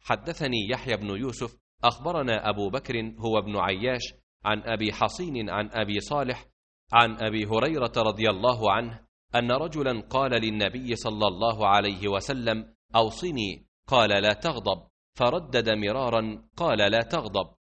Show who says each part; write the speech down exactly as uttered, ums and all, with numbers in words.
Speaker 1: حدثني يحيى بن يوسف أخبرنا أبو بكر هو ابن عياش عن أبي حصين عن أبي صالح عن أبي هريرة رضي الله عنه أن رجلا قال للنبي صلى الله عليه وسلم: أوصني. قال: لا تغضب. فردد مرارا: قال: لا تغضب.